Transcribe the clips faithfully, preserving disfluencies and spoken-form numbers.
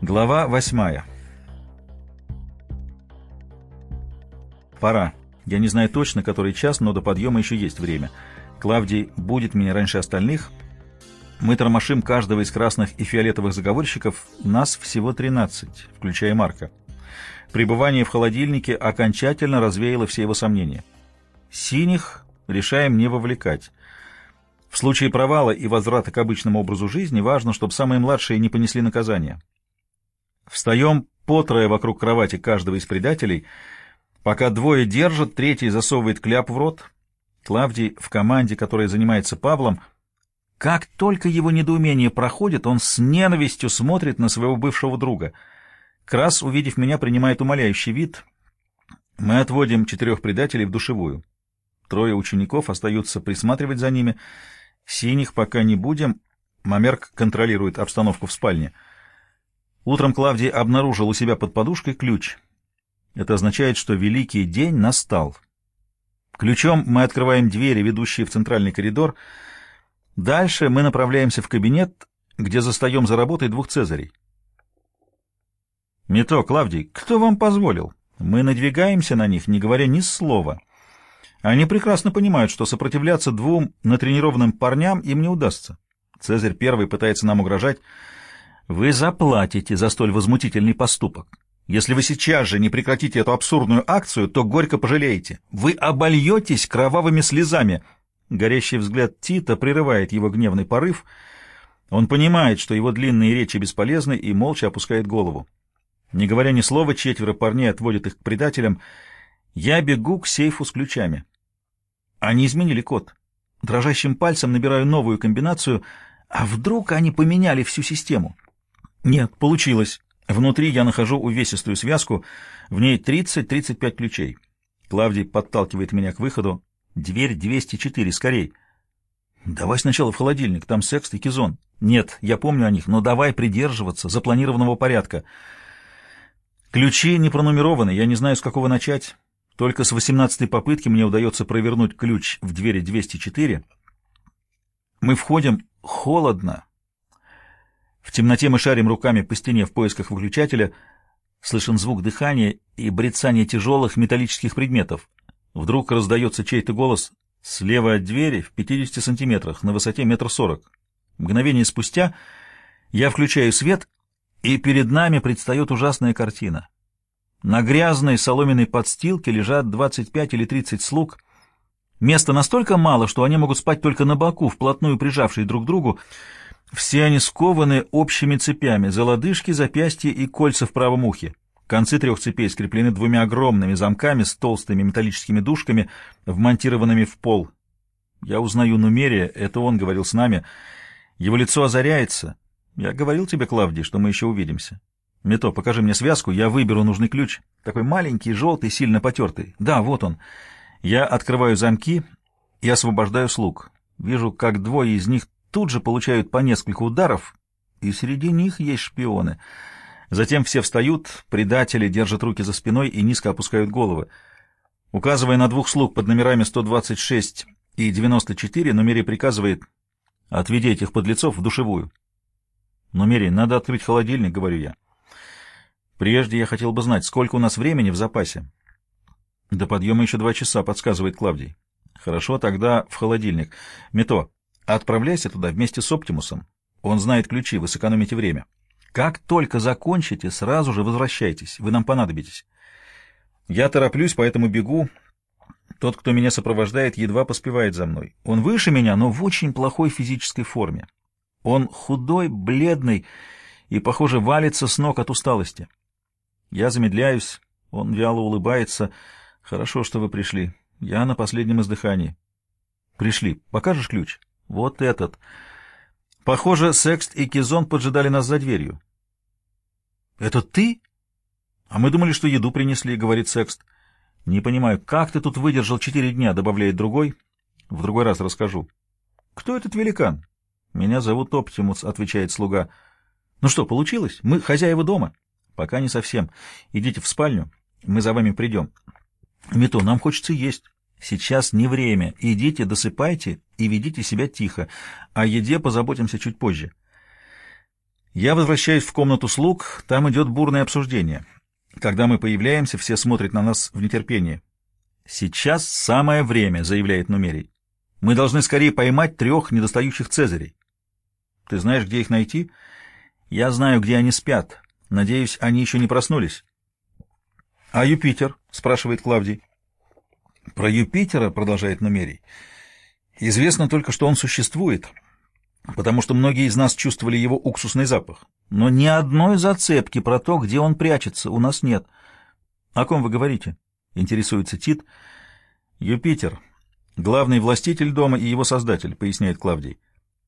Глава восьмая. Пора. Я не знаю точно, который час, но до подъема еще есть время. Клавдий будет меня раньше остальных. Мы тормошим каждого из красных и фиолетовых заговорщиков. Нас всего тринадцать, включая Марка. Пребывание в холодильнике окончательно развеяло все его сомнения. Синих решаем не вовлекать. В случае провала и возврата к обычному образу жизни важно, чтобы самые младшие не понесли наказания. Встаем по трое вокруг кровати каждого из предателей. Пока двое держат, третий засовывает кляп в рот. Клавдий в команде, которая занимается Павлом. Как только его недоумение проходит, он с ненавистью смотрит на своего бывшего друга. Крас, увидев меня, принимает умоляющий вид. Мы отводим четырех предателей в душевую. Трое учеников остаются присматривать за ними. Синих пока не будем. Мамерк контролирует обстановку в спальне. Утром Клавдий обнаружил у себя под подушкой ключ. Это означает, что великий день настал. Ключом мы открываем двери, ведущие в центральный коридор. Дальше мы направляемся в кабинет, где застаем за работой двух цезарей. «Мито, Клавдий, кто вам позволил?» Мы надвигаемся на них, не говоря ни слова. Они прекрасно понимают, что сопротивляться двум натренированным парням им не удастся. Цезарь первый пытается нам угрожать. «Вы заплатите за столь возмутительный поступок. Если вы сейчас же не прекратите эту абсурдную акцию, то горько пожалеете. Вы обольетесь кровавыми слезами». Горящий взгляд Тита прерывает его гневный порыв. Он понимает, что его длинные речи бесполезны, и молча опускает голову. Не говоря ни слова, четверо парней отводят их к предателям. Я бегу к сейфу с ключами. Они изменили код. Дрожащим пальцем набираю новую комбинацию. А вдруг они поменяли всю систему? Нет, получилось. Внутри я нахожу увесистую связку. В ней тридцать-тридцать пять ключей. Клавдий подталкивает меня к выходу. Дверь двести четыре, скорей. Давай сначала в холодильник, там секст и кизон. Нет, я помню о них, но давай придерживаться запланированного порядка. Ключи не пронумерованы, я не знаю, с какого начать. Только с восемнадцатой попытки мне удается провернуть ключ в двери двести четыре. Мы входим холодно. В темноте мы шарим руками по стене в поисках выключателя. Слышен звук дыхания и брецание тяжелых металлических предметов. Вдруг раздается чей-то голос слева от двери в пятидесяти сантиметрах, на высоте метр сорок. Мгновение спустя я включаю свет, и перед нами предстает ужасная картина. На грязной соломенной подстилке лежат двадцать пять или тридцать слуг. Места настолько мало, что они могут спать только на боку, вплотную прижавшие друг к другу. Все они скованы общими цепями за лодыжки, запястья и кольца в правом ухе. Концы трех цепей скреплены двумя огромными замками с толстыми металлическими дужками, вмонтированными в пол. Я узнаю Нумерия, это он говорил с нами. Его лицо озаряется. Я говорил тебе, Клавдий, что мы еще увидимся. Мито, покажи мне связку, я выберу нужный ключ. Такой маленький, желтый, сильно потертый. Да, вот он. Я открываю замки и освобождаю слуг. Вижу, как двое из них тут же получают по несколько ударов, и среди них есть шпионы. Затем все встают, предатели держат руки за спиной и низко опускают головы. Указывая на двух слуг под номерами сто двадцать шесть и девяносто четыре, Нумерий приказывает: «Отведи этих подлецов в душевую». «Нумерий, надо открыть холодильник», — говорю я. «Прежде я хотел бы знать, сколько у нас времени в запасе». «До подъема еще два часа», — подсказывает Клавдий. «Хорошо, тогда в холодильник. Мито, отправляйся туда вместе с Оптимусом. Он знает ключи, вы сэкономите время. Как только закончите, сразу же возвращайтесь, вы нам понадобитесь». Я тороплюсь, поэтому бегу. Тот, кто меня сопровождает, едва поспевает за мной. Он выше меня, но в очень плохой физической форме. Он худой, бледный и, похоже, валится с ног от усталости. Я замедляюсь, он вяло улыбается. «Хорошо, что вы пришли. Я на последнем издыхании». «Пришли. Покажешь ключ?» «Вот этот». Похоже, Секст и Кизон поджидали нас за дверью. «Это ты?» «А мы думали, что еду принесли», — говорит Секст. «Не понимаю, как ты тут выдержал четыре дня», — добавляет другой. «В другой раз расскажу». «Кто этот великан?» «Меня зовут Оптимус», — отвечает слуга. «Ну что, получилось? Мы хозяева дома?» «Пока не совсем. Идите в спальню, мы за вами придем». «Мито, нам хочется есть». «Сейчас не время. Идите, досыпайте и ведите себя тихо. О еде позаботимся чуть позже». Я возвращаюсь в комнату слуг, там идет бурное обсуждение. Когда мы появляемся, все смотрят на нас в нетерпении. «Сейчас самое время», — заявляет Нумерий. «Мы должны скорее поймать трех недостающих цезарей». «Ты знаешь, где их найти?» «Я знаю, где они спят. Надеюсь, они еще не проснулись». «А Юпитер?» — спрашивает Клавдий. «Про Юпитера, — продолжает Нумерий, — известно только, что он существует, потому что многие из нас чувствовали его уксусный запах. Но ни одной зацепки про то, где он прячется, у нас нет». «О ком вы говорите?» — интересуется Тит. «Юпитер, главный властитель дома и его создатель», — поясняет Клавдий.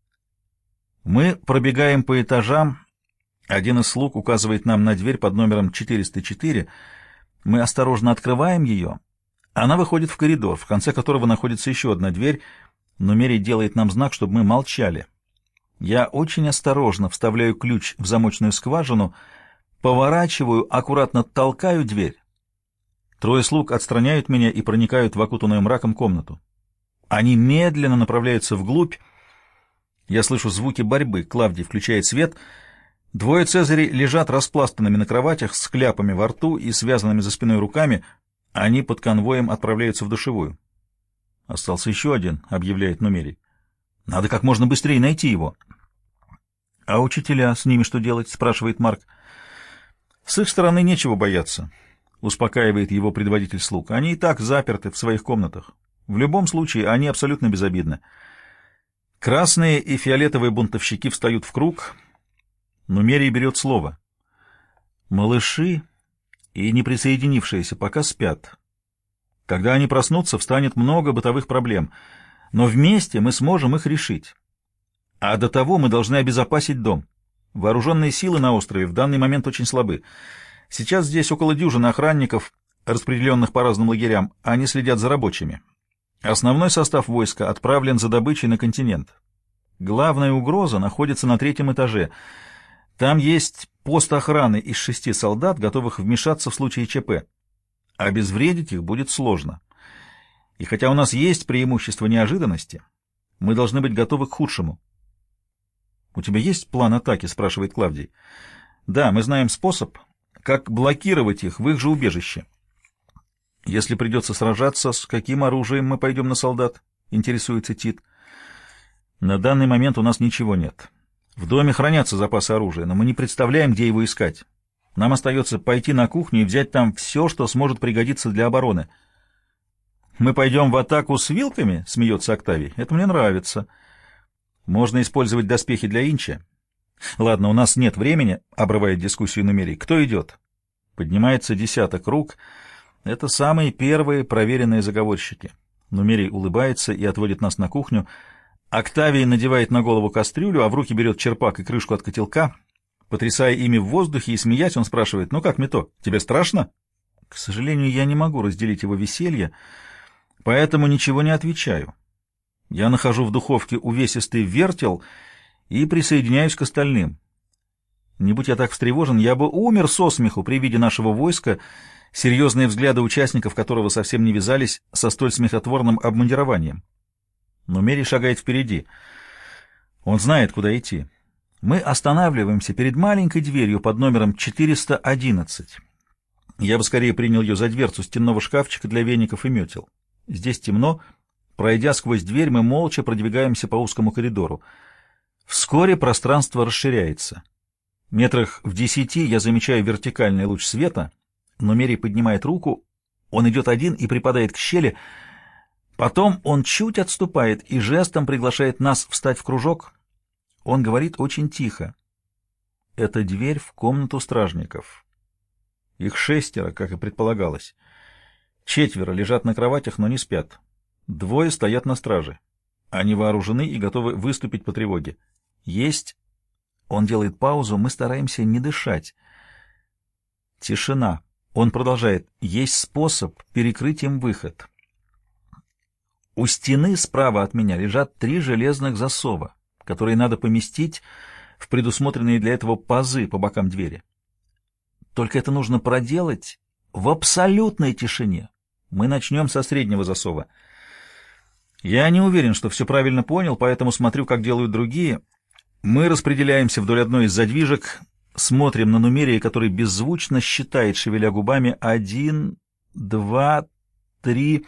Мы пробегаем по этажам. Один из слуг указывает нам на дверь под номером четыреста четыре. Мы осторожно открываем ее. Она выходит в коридор, в конце которого находится еще одна дверь. Нумерий делает нам знак, чтобы мы молчали. Я очень осторожно вставляю ключ в замочную скважину, поворачиваю, аккуратно толкаю дверь. Трое слуг отстраняют меня и проникают в окутанную мраком комнату. Они медленно направляются вглубь. Я слышу звуки борьбы. Клавдий включает свет. Двое цезарей лежат распластанными на кроватях с кляпами во рту и связанными за спиной руками. Они под конвоем отправляются в душевую. «Остался еще один», — объявляет Нумерий. «Надо как можно быстрее найти его». «А учителя, с ними что делать?» — спрашивает Марк. «С их стороны нечего бояться», — успокаивает его предводитель слуг. «Они и так заперты в своих комнатах. В любом случае, они абсолютно безобидны». Красные и фиолетовые бунтовщики встают в круг. Нумерий берет слово. «Малыши и неприсоединившиеся пока спят. Когда они проснутся, встанет много бытовых проблем, но вместе мы сможем их решить. А до того мы должны обезопасить дом. Вооруженные силы на острове в данный момент очень слабы. Сейчас здесь около дюжины охранников, распределенных по разным лагерям. Они следят за рабочими. Основной состав войска отправлен за добычей на континент. Главная угроза находится на третьем этаже. Там есть пост охраны из шести солдат, готовых вмешаться в случае ЧП. Обезвредить их будет сложно. И хотя у нас есть преимущество неожиданности, мы должны быть готовы к худшему». «У тебя есть план атаки?» — спрашивает Клавдий. «Да, мы знаем способ, как блокировать их в их же убежище». «Если придется сражаться, с каким оружием мы пойдем на солдат?» — интересуется Тит. «На данный момент у нас ничего нет. В доме хранятся запасы оружия, но мы не представляем, где его искать. Нам остается пойти на кухню и взять там все, что сможет пригодиться для обороны». «Мы пойдем в атаку с вилками?» — смеется Октавий. «Это мне нравится. Можно использовать доспехи для Инча». «Ладно, у нас нет времени», — обрывает дискуссию Нумерий. «Кто идет?» Поднимается десяток рук. Это самые первые проверенные заговорщики. Нумерий улыбается и отводит нас на кухню. Октавий надевает на голову кастрюлю, а в руки берет черпак и крышку от котелка. Потрясая ими в воздухе и смеясь, он спрашивает: «Ну как, Мито, тебе страшно?» К сожалению, я не могу разделить его веселье, поэтому ничего не отвечаю. Я нахожу в духовке увесистый вертел и присоединяюсь к остальным. Не будь я так встревожен, я бы умер со смеху при виде нашего войска, серьезные взгляды участников которого совсем не вязались со столь смехотворным обмундированием. Но Мери шагает впереди. Он знает, куда идти. Мы останавливаемся перед маленькой дверью под номером четыреста одиннадцать. Я бы скорее принял ее за дверцу стенного шкафчика для веников и метел. Здесь темно. Пройдя сквозь дверь, мы молча продвигаемся по узкому коридору. Вскоре пространство расширяется. Метрах в десяти я замечаю вертикальный луч света, но Мери поднимает руку, он идет один и припадает к щели. Потом он чуть отступает и жестом приглашает нас встать в кружок. Он говорит очень тихо. Это дверь в комнату стражников. Их шестеро, как и предполагалось. Четверо лежат на кроватях, но не спят. Двое стоят на страже. Они вооружены и готовы выступить по тревоге. Есть... Он делает паузу, мы стараемся не дышать. Тишина. Он продолжает. Есть способ перекрыть им выход. У стены справа от меня лежат три железных засова, которые надо поместить в предусмотренные для этого пазы по бокам двери. Только это нужно проделать в абсолютной тишине. Мы начнем со среднего засова. Я не уверен, что все правильно понял, поэтому смотрю, как делают другие. Мы распределяемся вдоль одной из задвижек, смотрим на Нумерия, который беззвучно считает, шевеля губами: один, два, три.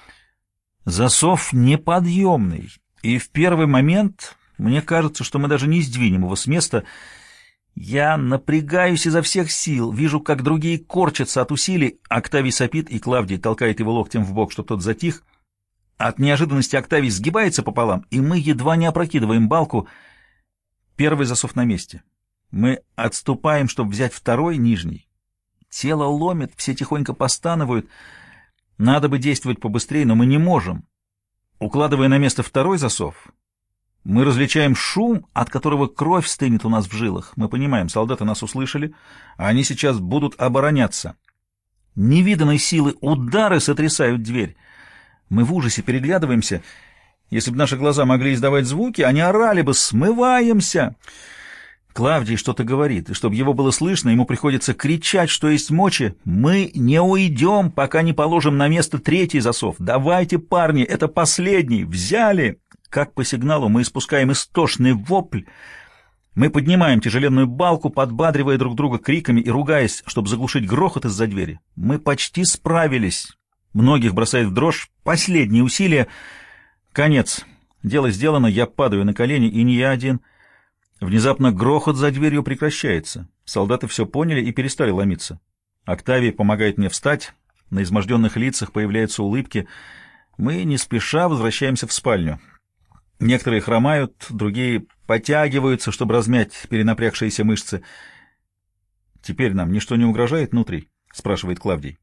Засов неподъемный, и в первый момент мне кажется, что мы даже не сдвинем его с места. Я напрягаюсь изо всех сил, вижу, как другие корчатся от усилий. Октавий сопит, и Клавдий толкает его локтем в бок, чтобы тот затих. От неожиданности Октавий сгибается пополам, и мы едва не опрокидываем балку. Первый засов на месте. Мы отступаем, чтобы взять второй, нижний. Тело ломит, все тихонько постанывают. Надо бы действовать побыстрее, но мы не можем. Укладывая на место второй засов, мы различаем шум, от которого кровь стынет у нас в жилах. Мы понимаем, солдаты нас услышали, а они сейчас будут обороняться. Невиданной силы удары сотрясают дверь. Мы в ужасе переглядываемся. Если бы наши глаза могли издавать звуки, они орали бы: «Смываемся!» Клавдий что-то говорит, и чтобы его было слышно, ему приходится кричать, что есть мочи: «Мы не уйдем, пока не положим на место третий засов! Давайте, парни, это последний! Взяли!» Как по сигналу мы испускаем истошный вопль. Мы поднимаем тяжеленную балку, подбадривая друг друга криками и ругаясь, чтобы заглушить грохот из-за двери. Мы почти справились. Многих бросает в дрожь. Последние усилия. Конец. Дело сделано, я падаю на колени, и не я один. Внезапно грохот за дверью прекращается. Солдаты все поняли и перестали ломиться. Октавий помогает мне встать. На изможденных лицах появляются улыбки. Мы не спеша возвращаемся в спальню. Некоторые хромают, другие потягиваются, чтобы размять перенапрягшиеся мышцы. «Теперь нам ничто не угрожает внутри?» — спрашивает Клавдий.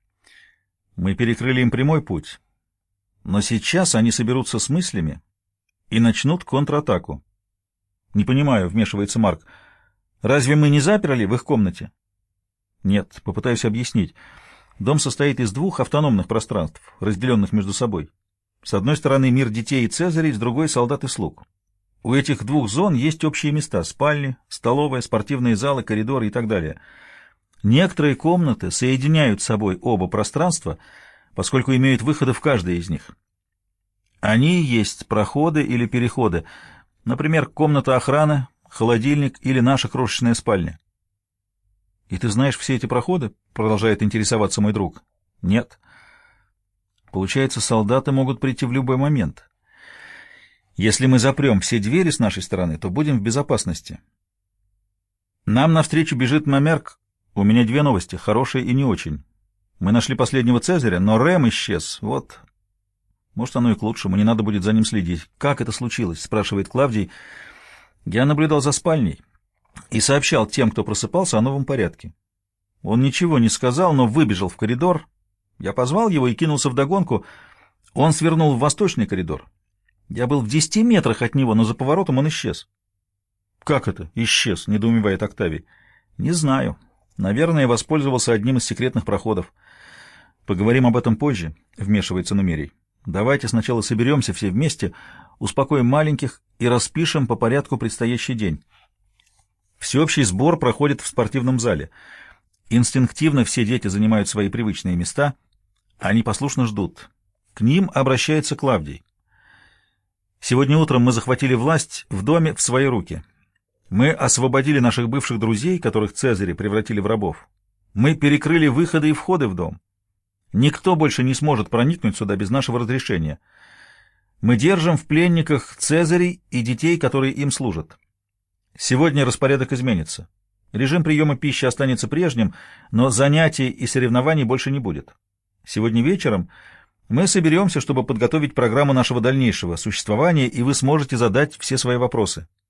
«Мы перекрыли им прямой путь, но сейчас они соберутся с мыслями и начнут контратаку». «Не понимаю», — вмешивается Марк. «Разве мы не заперли в их комнате?» «Нет, попытаюсь объяснить. Дом состоит из двух автономных пространств, разделенных между собой. С одной стороны мир детей и Цезарей, с другой — солдат и слуг. У этих двух зон есть общие места — спальни, столовая, спортивные залы, коридоры и так далее. Некоторые комнаты соединяют с собой оба пространства, поскольку имеют выходы в каждое из них. Они есть проходы или переходы, например, комната охраны, холодильник или наша крошечная спальня». «И ты знаешь все эти проходы?» — продолжает интересоваться мой друг. «Нет». «Получается, солдаты могут прийти в любой момент. Если мы запрем все двери с нашей стороны, то будем в безопасности». Нам навстречу бежит Мамерк. У меня две новости, хорошие и не очень. Мы нашли последнего Цезаря, но Рэм исчез. Вот. Может, оно и к лучшему, не надо будет за ним следить. «Как это случилось?» — спрашивает Клавдий. Я наблюдал за спальней и сообщал тем, кто просыпался, о новом порядке. Он ничего не сказал, но выбежал в коридор. Я позвал его и кинулся вдогонку. Он свернул в восточный коридор. Я был в десяти метрах от него, но за поворотом он исчез. «Как это исчез?» — недоумевает Октавий. «Не знаю. Наверное, воспользовался одним из секретных проходов. Поговорим об этом позже», — вмешивается Нумерий. «Давайте сначала соберемся все вместе, успокоим маленьких и распишем по порядку предстоящий день». Всеобщий сбор проходит в спортивном зале. Инстинктивно все дети занимают свои привычные места. Они послушно ждут. К ним обращается Клавдий. «Сегодня утром мы захватили власть в доме в свои руки. Мы освободили наших бывших друзей, которых Цезари превратили в рабов. Мы перекрыли выходы и входы в дом. Никто больше не сможет проникнуть сюда без нашего разрешения. Мы держим в пленниках Цезарей и детей, которые им служат. Сегодня распорядок изменится. Режим приема пищи останется прежним, но занятий и соревнований больше не будет. Сегодня вечером мы соберемся, чтобы подготовить программу нашего дальнейшего существования, и вы сможете задать все свои вопросы.